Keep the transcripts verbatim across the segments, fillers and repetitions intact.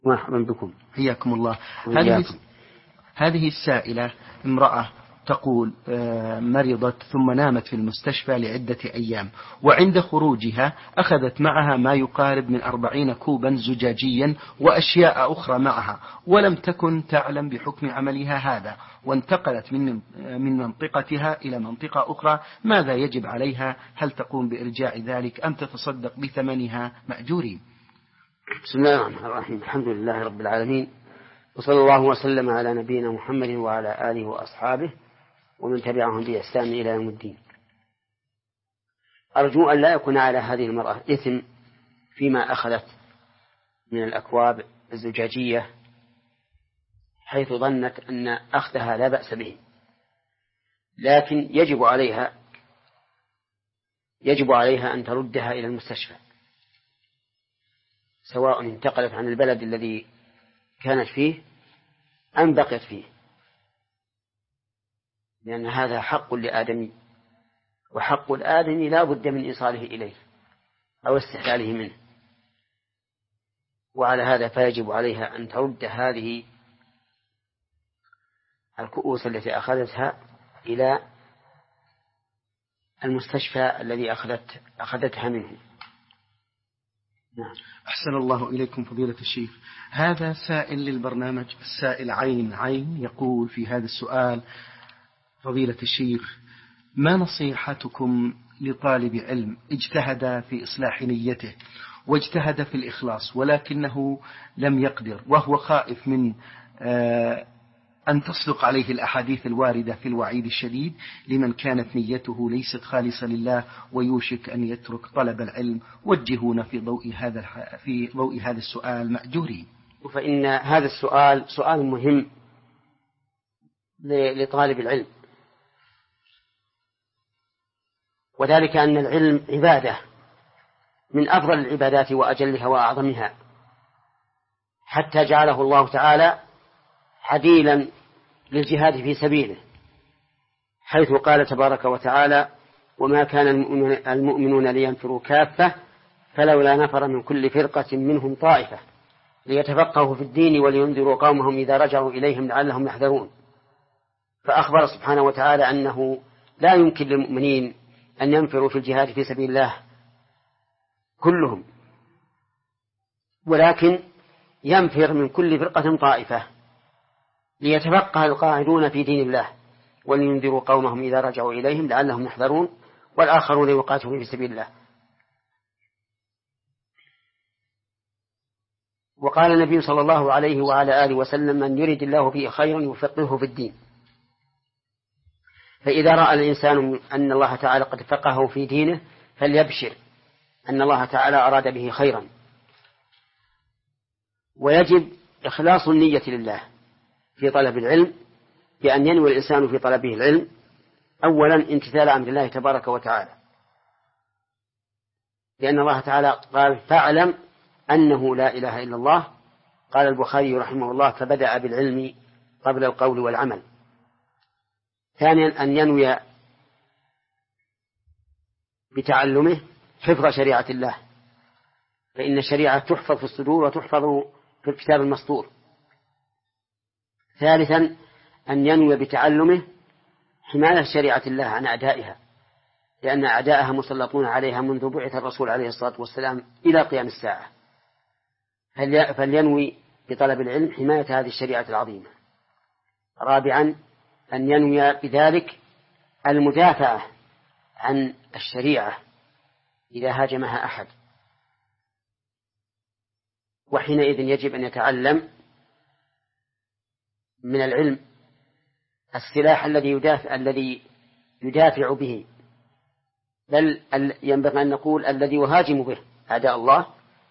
مرحبا بكم. حياكم الله. هذه هذه السائلة امرأة تقول مرضت ثم نامت في المستشفى لعدة أيام، وعند خروجها أخذت معها ما يقارب من أربعين كوبا زجاجيا وأشياء أخرى معها، ولم تكن تعلم بحكم عملها هذا، وانتقلت من من منطقتها إلى منطقة أخرى. ماذا يجب عليها؟ هل تقوم بإرجاع ذلك أم تتصدق بثمنها مأجورين؟ بسم الله الرحمن الرحيم. الحمد لله رب العالمين، وصلى الله وسلم على نبينا محمد وعلى آله وأصحابه ومن تبعهم بإحسان إلى يوم الدين. أرجو أن لا يكون على هذه المرأة إثم فيما أخذت من الأكواب الزجاجية حيث ظنت أن أخذها لا بأس به، لكن يجب عليها يجب عليها أن تردها إلى المستشفى، سواء انتقلت عن البلد الذي كانت فيه أم بقيت فيه، لأن هذا حق لآدمي، وحق الآدمي لا بد من إيصاله إليه أو استحلاله منه، وعلى هذا فيجب عليها أن ترد هذه الكؤوس التي أخذتها إلى المستشفى الذي أخذت أخذتها منه. نعم. أحسن الله إليكم فضيلة الشيخ. هذا سائل للبرنامج، السائل عين عين، يقول في هذا السؤال: فضيلة الشيخ، ما نصيحتكم لطالب علم اجتهد في إصلاح نيته واجتهد في الإخلاص ولكنه لم يقدر، وهو خائف من أن تصدق عليه الأحاديث الواردة في الوعيد الشديد لمن كانت نيته ليست خالصة لله ويوشك أن يترك طلب العلم؟ وجهونا في ضوء هذا في ضوء هذا السؤال مأجورين. فإن هذا السؤال سؤال مهم لطالب العلم، وذلك أن العلم عبادة من أفضل العبادات وأجلها وأعظمها، حتى جعله الله تعالى حديلا للجهاد في سبيله، حيث قال تبارك وتعالى: وما كان المؤمنون لينفروا كافة فلولا نفر من كل فرقة منهم طائفة ليتفقهوا في الدين ولينذروا قومهم إذا رجعوا إليهم لعلهم يحذرون. فأخبر سبحانه وتعالى أنه لا يمكن للمؤمنين أن ينفروا في الجهاد في سبيل الله كلهم، ولكن ينفر من كل فرقة طائفة ليتفقه القاعدون في دين الله ولينذروا قومهم إذا رجعوا إليهم لعلهم يحذرون، والآخرون يقاتلون في سبيل الله. وقال النبي صلى الله عليه وعلى آله وسلم: من يريد الله به خيرا يفقهه في الدين. فإذا رأى الإنسان أن الله تعالى قد فقهه في دينه فليبشر أن الله تعالى أراد به خيرا. ويجب إخلاص النية لله في طلب العلم، بأن ينوي الإنسان في طلبه العلم أولا امتثال أمر الله تبارك وتعالى، لأن الله تعالى قال: فاعلم أنه لا إله إلا الله. قال البخاري رحمه الله: فبدأ بالعلم قبل القول والعمل. ثانيا أن ينوي بتعلمه حفظ شريعة الله، فإن الشريعة تحفظ في الصدور وتحفظ في الكتاب المسطور. ثالثا أن ينوي بتعلمه حماية شريعة الله عن أعدائها، لأن أعداءها مسلطون عليها منذ بعث الرسول عليه الصلاة والسلام إلى قيام الساعة، فلينوي بطلب العلم حماية هذه الشريعة العظيمة. رابعا أن ينوي بذلك المدافعة عن الشريعة إذا هاجمها أحد، وحينئذ يجب أن يتعلم من العلم السلاح الذي يدافع الذي يدافع به، بل ينبغي أن نقول الذي يهاجم به أعداء الله،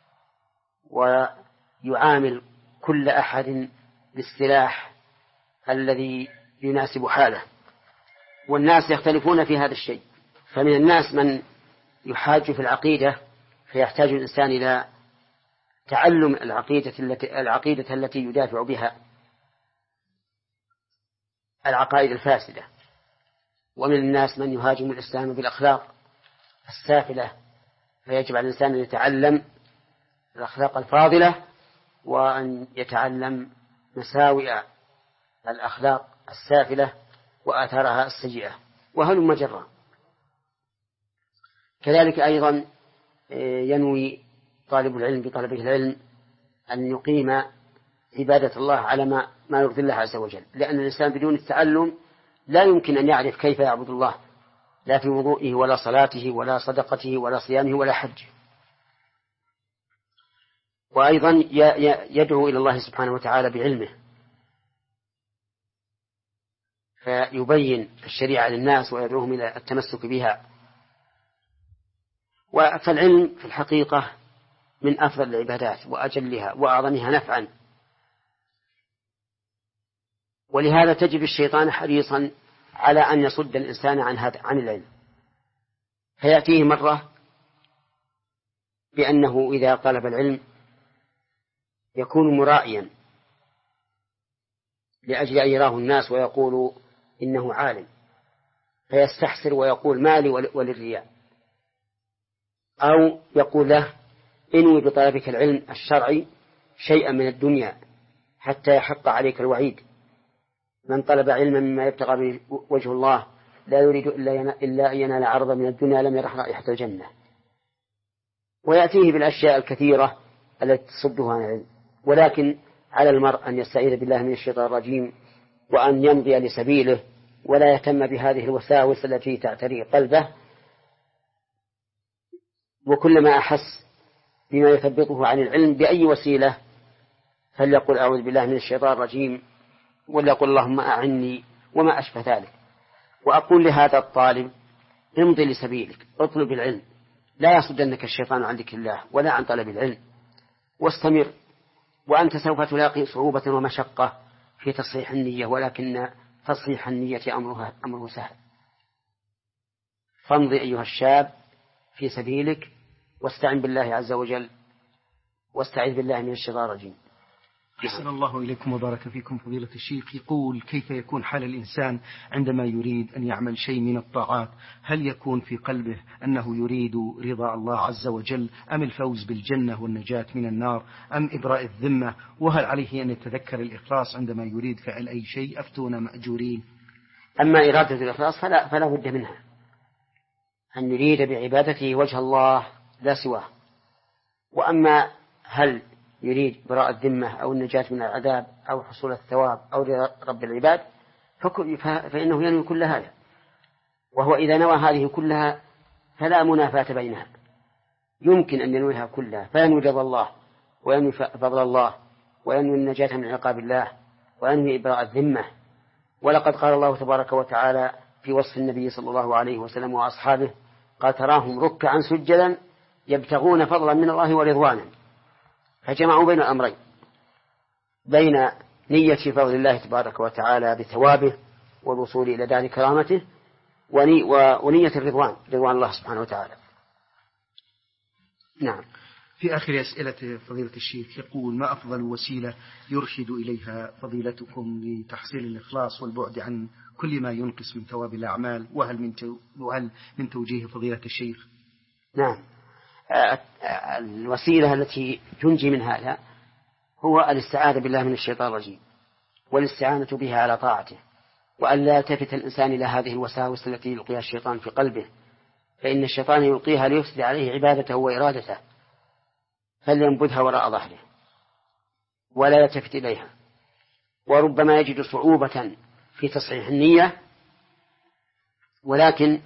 ويعامل كل أحد بالسلاح الذي يناسب حاله. والناس يختلفون في هذا الشيء، فمن الناس من يحاج في العقيدة فيحتاج الإنسان إلى تعلم العقيدة التي, العقيدة التي يدافع بها العقائد الفاسدة. ومن الناس من يهاجم الإسلام بالأخلاق السافلة، فيجب على الإنسان أن يتعلم الأخلاق الفاضلة وأن يتعلم مساوئ الأخلاق السافلة وآثارها السيئة وهل مجرى. كذلك أيضا ينوي طالب العلم بطلبه العلم أن يقيم عبادة الله على ما, ما يرضي الله عز وجل، لأن الإنسان بدون التعلم لا يمكن أن يعرف كيف يعبد الله، لا في وضوئه ولا صلاته ولا صدقته ولا صيامه ولا حجه. وأيضا يدعو إلى الله سبحانه وتعالى بعلمه، فيبين الشريعة للناس ويدعوهم إلى التمسك بها. فالعلم في الحقيقة من أفضل العبادات وأجلها وأعظمها نفعا، ولهذا تجد الشيطان حريصا على أن يصد الإنسان عن هذا عن العلم، فيأتيه مرة بأنه إذا طلب العلم يكون مرائيا لأجل أن يراه الناس ويقول إنه عالم، فيستحسر ويقول مالي وللرياء، أو يقول له انوي بطلبك العلم الشرعي شيئا من الدنيا حتى يحق عليك الوعيد، من طلب علما مما يبتغى به وجه الله لا يريد إلا أن ينال عرضا من الدنيا لم يرح رائحة الجنة. ويأتيه بالأشياء الكثيرة التي تصده عن العلم. ولكن على المرء أن يستعيذ بالله من الشيطان الرجيم وأن يمضي لسبيله ولا يهتم بهذه الوساوس التي تعتري قلبه، وكلما أحس بما يثبطه عن العلم بأي وسيلة فليقل أعوذ بالله من الشيطان الرجيم، وليقل اللهم أعني وما أشبه ذلك. وأقول لهذا الطالب امضي لسبيلك، اطلب العلم، لا يصدنك الشيطان عن ذكر الله ولا عن طلب العلم، واستمر، وأنت سوف تلاقي صعوبة ومشقة في تصحيح النية، ولكن تصحيح النية أمرها أمره سهل. فامضي أيها الشاب في سبيلك واستعن بالله عز وجل واستعذ بالله من الشيطان الرجيم. أحسن الله إليكم وبارك فيكم فضيلة الشيخ. يقول كيف يكون حال الإنسان عندما يريد أن يعمل شيء من الطاعات؟ هل يكون في قلبه أنه يريد رضا الله عز وجل أم الفوز بالجنة والنجاة من النار أم إبراء الذمة؟ وهل عليه أن يتذكر الإخلاص عندما يريد فعل أي شيء؟ أفتونا مأجورين. أما إرادة الإخلاص فلا, فلا بد منها، أن يريد بعبادته وجه الله لا سواه. وأما هل يريد براء الذمة أو النجاة من العذاب أو حصول الثواب أو رب العباد فإنه ينوي كل هذا، وهو إذا نوى هذه كلها فلا منافاة بينها، يمكن أن ينويها كلها، فينوي رضا الله وينوي فضل الله وينوي النجاة من عقاب الله وينوي إبراء الذمة. ولقد قال الله تبارك وتعالى في وصف النبي صلى الله عليه وسلم وأصحابه قال تراهم ركعا سجدا يبتغون فضلا من الله ورضوانا، فجمعوا بين الأمرين، بين نية فضل الله تبارك وتعالى بثوابه والوصول إلى دار كرامته ونية الرضوان رضوان الله سبحانه وتعالى. نعم. في آخر أسئلة فضيلة الشيخ يقول ما أفضل وسيلة يرشد إليها فضيلتكم لتحصيل الإخلاص والبعد عن كل ما ينقص من ثواب الأعمال، وهل من وهل من توجيه فضيلة الشيخ؟ نعم، الوسيلة التي تنجي من هذا هو الاستعاذة بالله من الشيطان الرجيم والاستعانة بها على طاعته، وأن لا يلتفت الإنسان إلى هذه الوساوس التي يلقيها الشيطان في قلبه، فإن الشيطان يلقيها ليفسد عليه عبادته وإرادته، فلينبذها وراء ظهره ولا يلتفت إليها. وربما يجد صعوبة في تصحيح النية، ولكن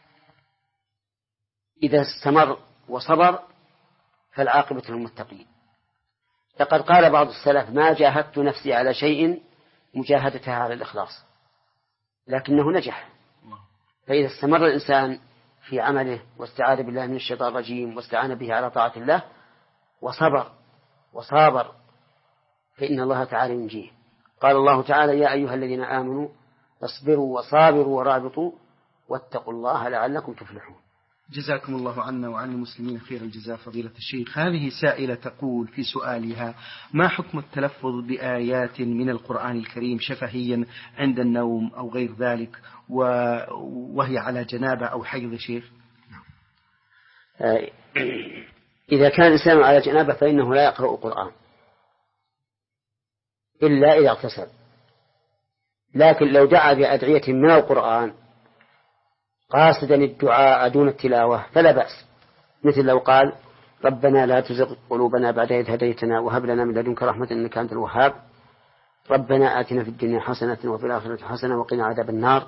إذا استمر وصبر فالعاقبة للمتقين. لقد قال بعض السلف ما جاهدت نفسي على شيء مجاهدتها على الإخلاص، لكنه نجح. فإذا استمر الإنسان في عمله واستعاذ بالله من الشيطان الرجيم واستعان به على طاعة الله وصبر وصابر فإن الله تعالى ينجيه. قال الله تعالى يا أيها الذين آمنوا اصبروا وصابروا ورابطوا واتقوا الله لعلكم تفلحون. جزاكم الله عنا وعن المسلمين خير الجزاء فضيلة الشيخ. هذه سائلة تقول في سؤالها ما حكم التلفظ بآيات من القرآن الكريم شفهيا عند النوم أو غير ذلك وهي على جنابة أو حيض شيخ؟ إذا كان الإنسان على جنابة فإنه لا يقرأ القرآن، إلا إذا اغتسل. لكن لو دعا بأدعية من القرآن قاصدا الدعاء دون التلاوة فلا بأس، مثل لو قال ربنا لا تزغ قلوبنا بعد إذ هديتنا وهب لنا من لدنك رحمة إنك أنت الوهاب، ربنا آتنا في الدنيا حسنة وفي الآخرة حسنة وقنا عذاب النار،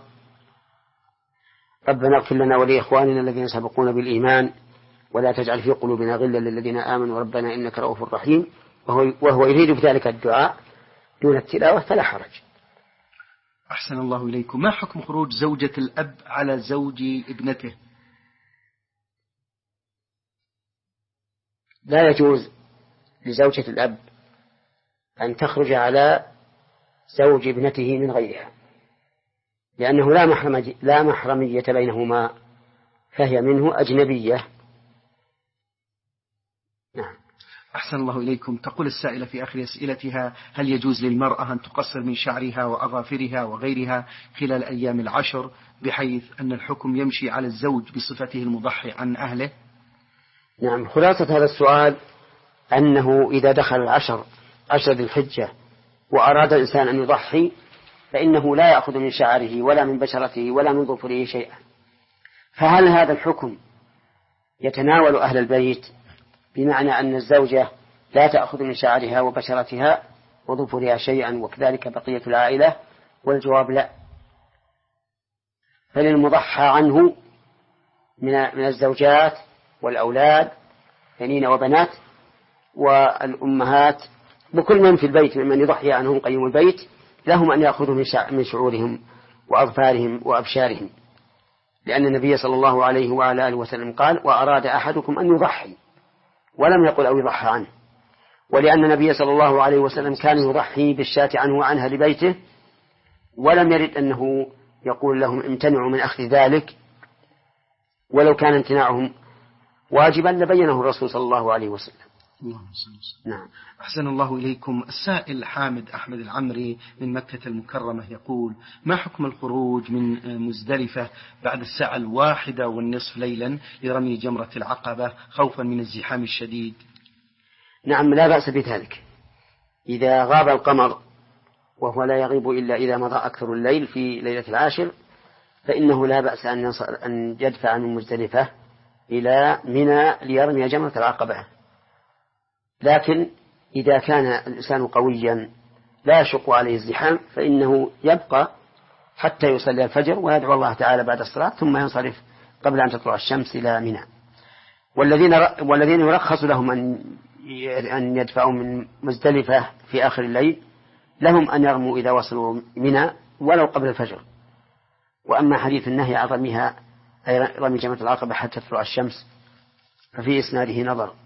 ربنا اغفر لنا ولإخواننا الذين سبقونا بالإيمان ولا تجعل في قلوبنا غلا للذين آمنوا ربنا إنك رؤوف رحيم، وهو, وهو يريد بذلك الدعاء دون التلاوة فلا حرج. أحسن الله إليكم. ما حكم خروج زوجة الأب على زوج ابنته؟ لا يجوز لزوجة الأب أن تخرج على زوج ابنته من غيرها، لأنه لا محرمية, لا محرمية بينهما، فهي منه أجنبية. نعم. أحسن الله إليكم. تقول السائلة في آخر أسئلتها: هل يجوز للمرأة أن تقصر من شعرها وأظافرها وغيرها خلال أيام العشر، بحيث أن الحكم يمشي على الزوج بصفته المضحي عن أهله؟ نعم. خلاصة هذا السؤال أنه إذا دخل العشر عشر ذي الحجة وأراد الإنسان أن يضحي فإنه لا يأخذ من شعره ولا من بشرته ولا من ظفره شيئا. فهل هذا الحكم يتناول أهل البيت بمعنى أن الزوجة لا تأخذ من شعرها وبشرتها وظفرها شيئا وكذلك بقية العائلة؟ والجواب لا، فللمضحى عنه من الزوجات والأولاد بنين وبنات والأمهات وكل من في البيت ممن يضحي عنهم قيم البيت لهم أن يأخذوا من شعورهم وأظفارهم وأبشارهم، لأن النبي صلى الله عليه وعلى آله وسلم قال وأراد أحدكم أن يضحي ولم يقل أو يضحى عنه، ولأن النبي صلى الله عليه وسلم كان يضحي بالشاة عنه وعنها لبيته ولم يرد أنه يقول لهم امتنعوا من أخذ ذلك، ولو كان امتناعهم واجبا لبينه الرسول صلى الله عليه وسلم. اللهم صل وسلم. نعم. أحسن الله إليكم. السائل حامد أحمد العمري من مكة المكرمة يقول: ما حكم الخروج من مزدلفة بعد الساعة الواحدة والنصف ليلا لرمي جمرة العقبة خوفا من الزحام الشديد؟ نعم، لا بأس بذلك. إذا غاب القمر وهو لا يغيب إلا إذا مضى أكثر الليل في ليلة العاشر فإنه لا بأس أن يدفع من مزدلفة إلى منى ليرمي جمرة العقبة. لكن إذا كان الإنسان قويا لا يشق عليه الزحام فإنه يبقى حتى يصلي الفجر ويدعو الله تعالى بعد الصلاة ثم ينصرف قبل أن تطلع الشمس إلى منى. والذين والذين يرخص لهم أن أن يدفعوا من مزدلفة في آخر الليل لهم أن يرموا إذا وصلوا منى ولو قبل الفجر. وأما حديث النهي عن رميها أي رمي جمرة العقبة حتى تطلع الشمس ففي إسناده نظر.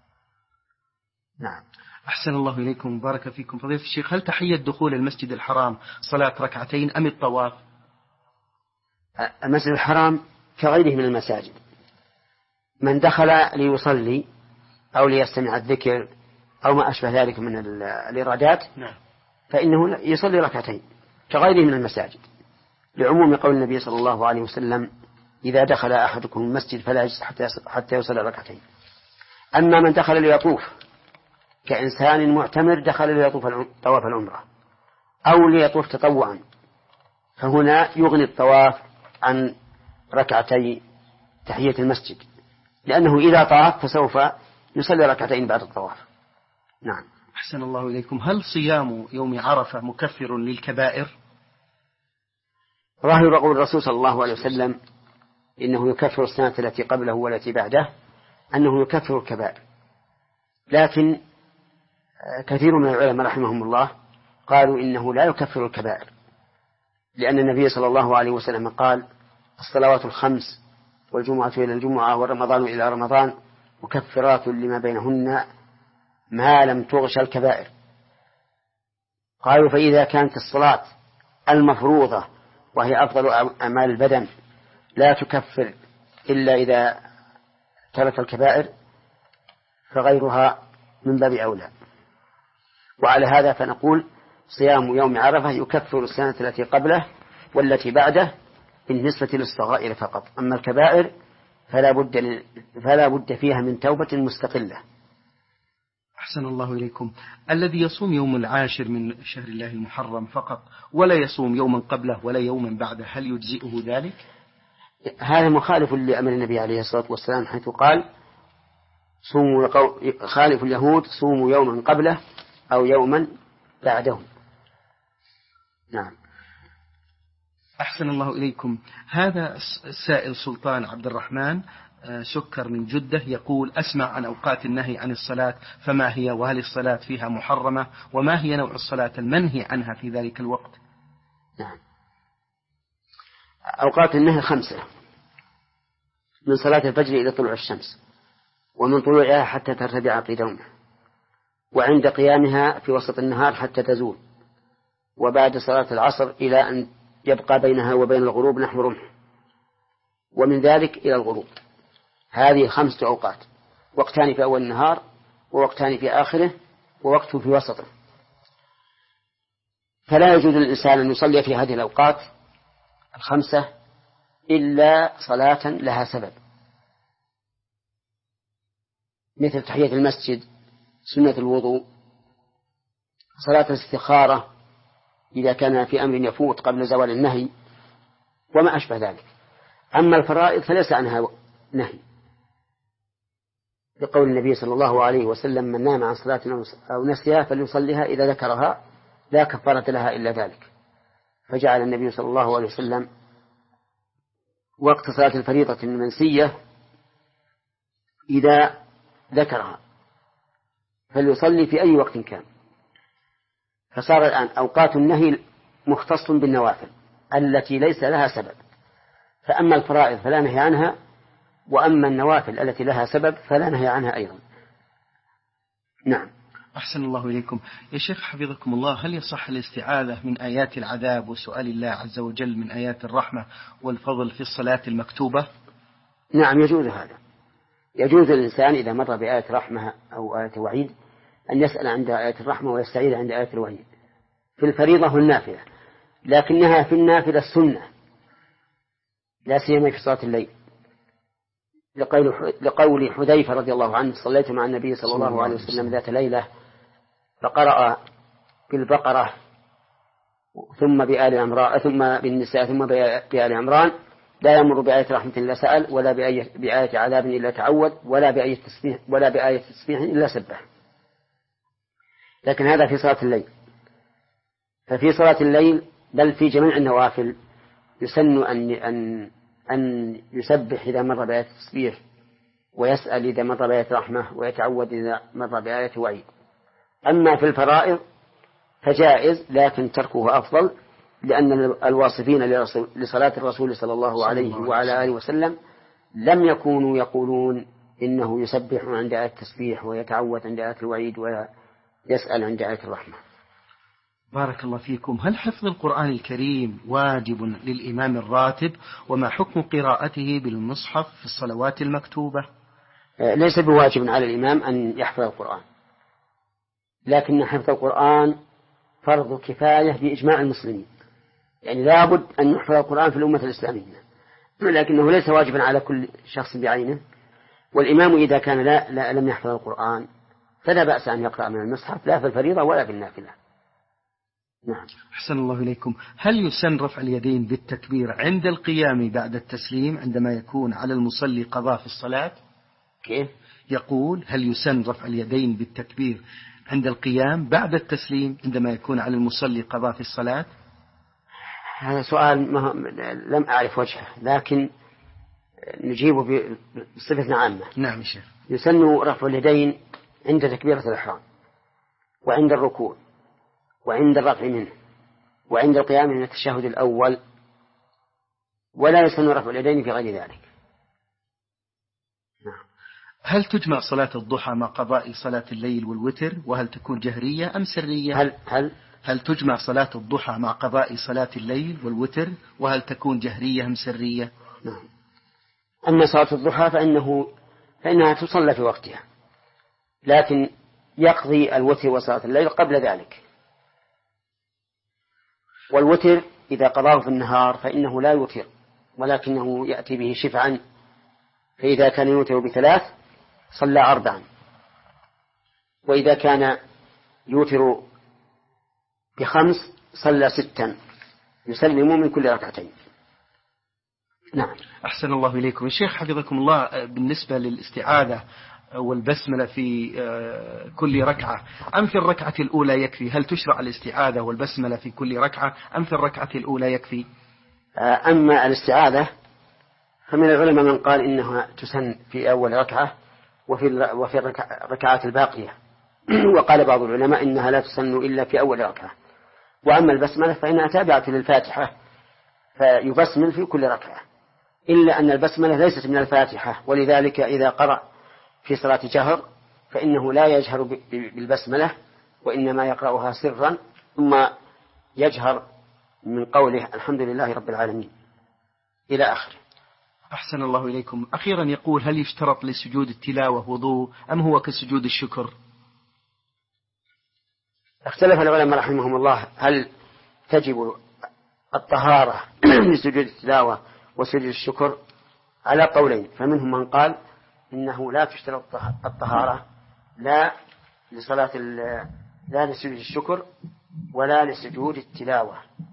نعم. أحسن الله إليكم وبارك فيكم. فضيلة الشيخ، هل تحية دخول المسجد الحرام صلاة ركعتين أم الطواف؟ المسجد الحرام كغيره من المساجد، من دخل ليصلي أو ليستمع الذكر أو ما أشبه ذلك من الإرادات نعم. فإنه يصلي ركعتين كغيره من المساجد، لعموم قول النبي صلى الله عليه وسلم إذا دخل أحدكم المسجد فلا يجلس حتى يصلي ركعتين. أما من دخل ليطوف كإنسان معتمر دخل ليطوف طواف العمرة أو ليطوف تطوعا فهنا يغني الطواف عن ركعتي تحية المسجد، لأنه إذا طاف فسوف يصلي ركعتين بعد الطواف. نعم. أحسن الله إليكم. هل صيام يوم عرفة مكفر للكبائر؟ ظاهر قول الرسول صلى الله عليه وسلم إنه يكفر السنة التي قبله والتي بعده أنه يكفر الكبائر، لكن كثير من العلماء رحمهم الله قالوا إنه لا يكفر الكبائر، لأن النبي صلى الله عليه وسلم قال الصلوات الخمس والجمعة إلى الجمعة والرمضان إلى رمضان مكفرات لما بينهن ما لم تغش الكبائر. قالوا فإذا كانت الصلاة المفروضة وهي أفضل أعمال البدن لا تكفر إلا إذا ترك الكبائر فغيرها من باب أولى. وعلى هذا فنقول صيام يوم عرفة يكفر السنة التي قبله والتي بعده بالنسبة للصغائر فقط، أما الكبائر فلا بد فلا بد فيها من توبة مستقلة أحسن الله إليكم. الذي يصوم يوم العاشر من شهر الله المحرم فقط ولا يصوم يوما قبله ولا يوما بعده، هل يجزئه ذلك؟ هذا مخالف لأمر النبي عليه الصلاة والسلام، حيث قال صوموا خالف اليهود صوموا يوما قبله أو يوما بعده. نعم. أحسن الله إليكم. هذا السائل سلطان عبد الرحمن سكر من جدة يقول: أسمع عن أوقات النهي عن الصلاة، فما هي؟ وهل الصلاة فيها محرمة؟ وما هي نوع الصلاة المنهي عنها في ذلك الوقت؟ نعم. أوقات النهي خمسة: من صلاة الفجر إلى طلوع الشمس، ومن طلوعها حتى ترتدع قدمها، وعند قيامها في وسط النهار حتى تزول، وبعد صلاة العصر إلى أن يبقى بينها وبين الغروب نحو رمح، ومن ذلك إلى الغروب. هذه خمسة أوقات: وقتان في أول النهار، ووقتان في آخره، ووقت في وسطه. فلا يجوز للإنسان أن يصلي في هذه الأوقات الخمسة إلا صلاة لها سبب، مثل تحية المسجد، سنة الوضوء، صلاة الاستخارة إذا كان في أمر يفوت قبل زوال النهي، وما أشبه ذلك. أما الفرائض فليس عنها نهي، بقول النبي صلى الله عليه وسلم: من نام عن صلاة أو نسيها فليصليها إذا ذكرها لا كفارة لها إلا ذلك. فجعل النبي صلى الله عليه وسلم وقت صلاة الفريضة المنسية إذا ذكرها فليصلي في أي وقت كان. فصار الآن أوقات النهي مختص بالنوافل التي ليس لها سبب، فأما الفرائض فلا نهي عنها، وأما النوافل التي لها سبب فلا نهي عنها أيضا. نعم. أحسن الله إليكم. يا شيخ حفظكم الله، هل يصح الاستعاذة من آيات العذاب وسؤال الله عز وجل من آيات الرحمة والفضل في الصلاة المكتوبة؟ نعم، يجوز هذا. يجوز الإنسان إذا مر بآية رحمة أو آية وعيد أن يسأل عند آية الرحمة ويستعيذ عند آية الوعيد في الفريضة والنافلة، لكنها في النافلة السنة لا سيما في صلاة الليل، لقول حذيفة رضي الله عنه: صليت مع النبي صلى الله عليه وسلم ذات ليلة فقرأ بالبقرة ثم بآل عمران ثم بالنساء ثم بآل عمران لا يمر بآية رحمة إلا سأل، ولا بآية, بآية عذاب إلا تعود، ولا بآية تسبيح ولا بآية تسبيح إلا سبح. لكن هذا في صلاة الليل. ففي صلاة الليل بل في جميع النوافل يسن أن أن أن يسبح إذا مر بآية التسبيح، ويسأل إذا مر بآية رحمة، ويتعود إذا مر بآية وعيد. أما في الفرائض فجائز، لكن تركه أفضل، لأن الواصفين لصلاة الرسول صلى الله عليه وعلى آله وسلم لم يكونوا يقولون إنه يسبح عند آية التسبيح ويتعود عند آية الوعيد ويسأل عند آية الرحمة. بارك الله فيكم. هل حفظ القرآن الكريم واجب للإمام الراتب؟ وما حكم قراءته بالمصحف في الصلوات المكتوبة؟ ليس بواجب على الإمام أن يحفظ القرآن، لكن حفظ القرآن فرض كفاية بإجماع المسلمين، يعني لابد أن يحفظ القرآن في الأمة الإسلامية، لكنه ليس واجبا على كل شخص بعينه. والإمام إذا كان لا, لا لم يحفظ القرآن فلا بأس أن يقرأ من المصحف، لا في الفريضة ولا في النافلة. نعم. أحسن الله إليكم. هل يسن رفع اليدين بالتكبير عند القيام بعد التسليم عندما يكون على المصلي قضاء في الصلاة؟ كيف؟ يقول: هل يسن رفع اليدين بالتكبير عند القيام بعد التسليم عندما يكون على المصلي قضاء في الصلاة؟ هذا سؤال ما لم أعرف وجهه، لكن نجيبه بصفة عامة. نعم شيخ. يسن رفع اليدين عند تكبيرة الإحرام، وعند الركوع، وعند الرفع منه، وعند القيام من التشهد الأول، ولا يسن رفع اليدين في غير ذلك. نعم. هل تجمع صلاة الضحى مع قضاء صلاة الليل والوتر؟ وهل تكون جهرية أم سرية؟ هل هل هل تجمع صلاة الضحى مع قضاء صلاة الليل والوتر؟ وهل تكون جهرية أم سرية؟ نعم. أما صلاة الضحى فإنه فإنها تصلى في وقتها، لكن يقضي الوتر وصلاة الليل قبل ذلك. والوتر إذا قضاه في النهار فإنه لا يوتر، ولكنه يأتي به شفعا، فإذا كان يوتر بثلاث صلى أربعا، وإذا كان يوتر بخمس صلى ستا يسلم من كل ركعتين. نعم. أحسن الله إليكم يا شيخ حفظكم الله. بالنسبة للاستعاذة والبسملة في كل ركعة أم في الركعة الأولى يكفي؟ هل تشرع الاستعاذة والبسملة في كل ركعة أم في الركعة الأولى يكفي؟ أما الاستعاذة فمن العلماء من قال إنها تسن في أول ركعة وفي وفي الركعات الباقية، وقال بعض العلماء إنها لا تسن إلا في أول ركعة. وأما البسملة فإنها تابعة للفاتحة فيبسمل في كل ركعة، إلا أن البسملة ليست من الفاتحة، ولذلك إذا قرأ في صلاة جهر فإنه لا يجهر بالبسملة وإنما يقرأها سرا ثم يجهر من قوله الحمد لله رب العالمين إلى آخره. أحسن الله إليكم. أخيرا يقول هل يشترط لسجود التلاوة وضوء أم هو كسجود الشكر؟ اختلف العلماء رحمهم الله هل تجب الطهارة لسجود التلاوة وسجود الشكر على قولين، فمنهم من قال إنه لا تشترط الطهارة لا لصلاة لا لسجود الشكر ولا لسجود التلاوة،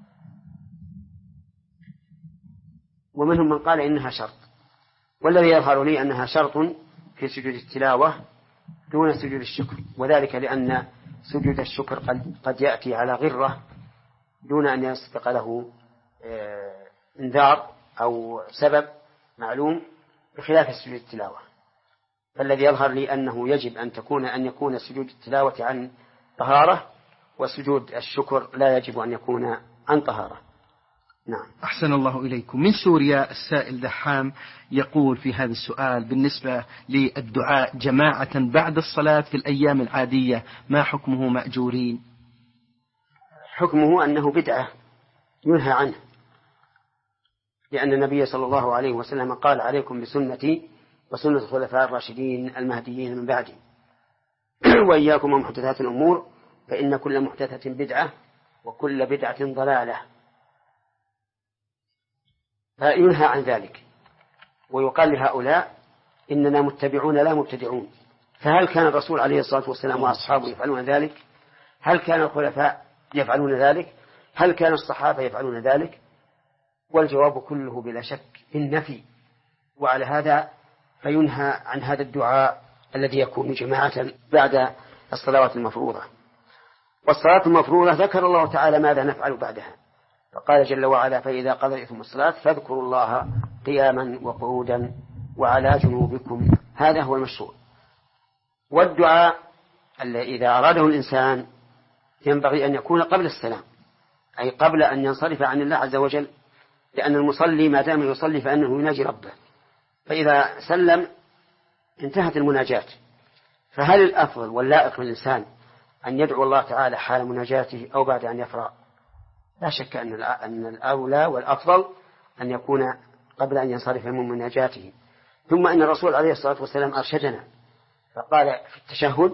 ومنهم من قال إنها شرط، والذي يظهر لي أنها شرط في سجود التلاوة دون سجود الشكر، وذلك لأن سجود الشكر قد, قد يأتي على غرة دون أن يسبق له انذار أو سبب معلوم بخلاف سجود التلاوة. فالذي يظهر لي أنه يجب أن تكون أن يكون سجود التلاوة عن طهارة، وسجود الشكر لا يجب أن يكون عن طهارة. نعم. أحسن الله إليكم. من سوريا السائل دحام يقول في هذا السؤال بالنسبة للدعاء جماعة بعد الصلاة في الأيام العادية ما حكمه مأجورين؟ حكمه أنه بدعة ينهى عنه، لأن النبي صلى الله عليه وسلم قال عليكم بسنتي وسنة الخلفاء الراشدين المهديين من بعدي وإياكم ومحدثات الأمور فإن كل محدثة بدعة وكل بدعة ضلالة، فينهى عن ذلك. ويقال لهؤلاء إننا متبعون لا مبتدعون. فهل كان الرسول عليه الصلاة والسلام وأصحابه يفعلون ذلك؟ هل كان الخلفاء يفعلون ذلك؟ هل كان الصحابة يفعلون ذلك؟ والجواب كله بلا شك النفي. وعلى هذا فينهى عن هذا الدعاء الذي يكون جماعة بعد الصلوات المفروضة. والصلاة المفروضة ذكر الله تعالى ماذا نفعل بعدها، فقال جل وعلا فإذا قضيتم الصلاة فاذكروا الله قياما وقعودا وعلى جنوبكم. هذا هو المشروع. والدعاء إذا أراده الإنسان ينبغي أن يكون قبل السلام، أي قبل أن ينصرف عن الله عز وجل، لأن المصلي ما دام يصلي فإنه يناجي ربه، فإذا سلم انتهت المناجاة. فهل الأفضل واللائق للإنسان أن يدعو الله تعالى حال مناجاته أو بعد أن يفرغ؟ لا شك أن الأولى والأفضل أن يكون قبل أن ينصرف من مناجاته. ثم أن الرسول عليه الصلاة والسلام أرشدنا فقال في التشهد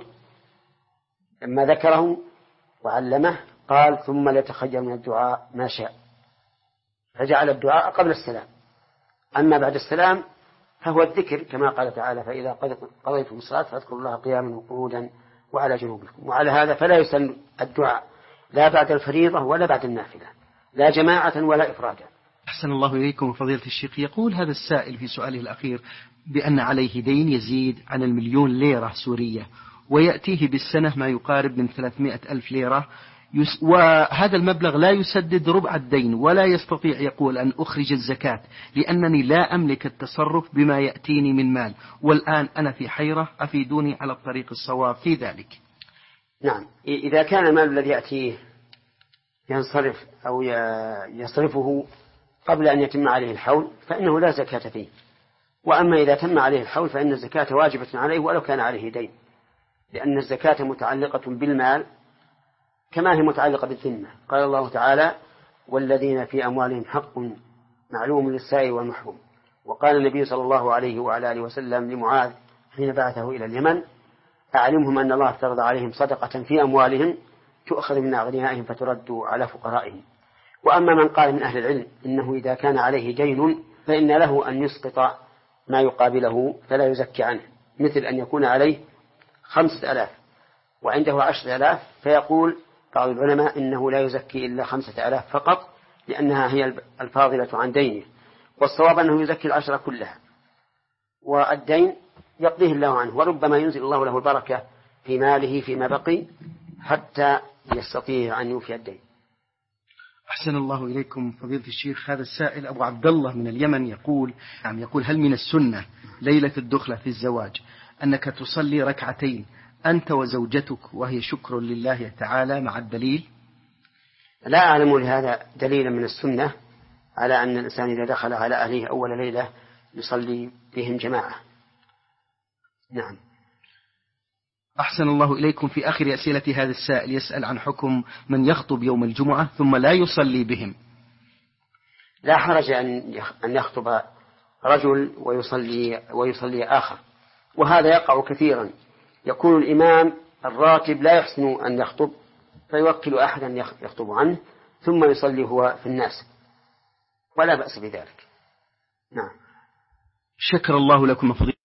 لما ذكره وعلمه قال ثم ليتخير من الدعاء ما شاء، فجعل الدعاء قبل السلام. أما بعد السلام فهو الذكر كما قال تعالى فإذا قضيتم الصلاة فاذكروا الله قياما وقعودا وعلى جنوبكم. وعلى هذا فلا يسن الدعاء لا بعد الفريضة ولا بعد النافلة، لا جماعة ولا إفرادا. أحسن الله إليكم فضيلة الشيخ. يقول هذا السائل في سؤاله الأخير بأن عليه دين يزيد عن المليون ليرة سورية، ويأتيه بالسنة ما يقارب من ثلاثمائة ألف ليرة، وهذا المبلغ لا يسدد ربع الدين، ولا يستطيع يقول أن أخرج الزكاة لأنني لا أملك التصرف بما يأتيني من مال، والآن أنا في حيرة، أفيدوني على الطريق الصواب في ذلك. نعم. إذا كان المال الذي يأتيه ينصرف أو يصرفه قبل أن يتم عليه الحول فإنه لا زكاة فيه، وأما إذا تم عليه الحول فإن الزكاة واجبة عليه ولو كان عليه دين، لأن الزكاة متعلقة بالمال كما هي متعلقة بالذمة. قال الله تعالى والذين في أموالهم حق معلوم للسائل والمحروم. وقال النبي صلى الله عليه وعلى آله وسلم لمعاذ حين بعثه إلى اليمن أعلمهم أن الله افترض عليهم صدقة في أموالهم تؤخذ من أغنيائهم فترد على فقرائهم. وأما من قال من أهل العلم إنه إذا كان عليه دين فإن له أن يسقط ما يقابله فلا يزكي عنه، مثل أن يكون عليه خمسة ألاف وعنده عشرة آلاف فيقول بعض العلماء إنه لا يزكي إلا خمسة آلاف فقط لأنها هي الفاضلة عن دينه، والصواب أنه يزكي العشرة كلها، والدين يقضيه الله عنه، وربما ينزل الله له البركة في ماله فيما بقي حتى يستطيع أن يوفي الدين. أحسن الله إليكم فضيلة الشيخ. هذا السائل أبو عبد الله من اليمن يقول يعني يقول هل من السنة ليلة الدخلة في الزواج أنك تصلي ركعتين أنت وزوجتك وهي شكر لله تعالى مع الدليل؟ لا أعلم لهذا دليلا من السنة على أن الإنسان إذا دخل على أهله أول ليلة يصلي بهم جماعة. نعم. أحسن الله إليكم. في آخر أسئلة هذا السائل يسأل عن حكم من يخطب يوم الجمعة ثم لا يصلي بهم. لا حرج أن يخطب رجل ويصلي, ويصلي آخر، وهذا يقع كثيرا. يكون الإمام الراتب لا يحسن أن يخطب فيوكل أحدا يخطب عنه ثم يصلي هو في الناس، ولا بأس بذلك. نعم. شكر الله لكم فضيلة